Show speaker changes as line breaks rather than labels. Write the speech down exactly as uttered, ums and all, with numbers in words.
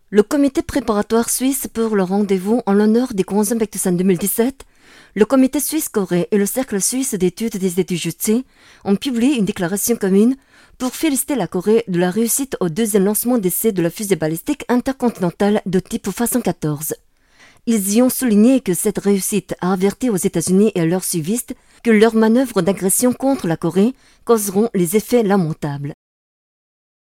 Le comité préparatoire suisse pour le rendez-vous en l'honneur des Gwansan Baek-to-san deux mille dix-sept, le comité suisse-Corée et le cercle suisse d'études des études jutsu ont publié une déclaration commune pour féliciter la Corée de la réussite au deuxième lancement d'essai de la fusée balistique intercontinentale de type Hwasong quatorze. Ils y ont souligné que cette réussite a averti aux États-Unis et à leurs suivistes que leurs manœuvres d'agression contre la Corée causeront les effets lamentables.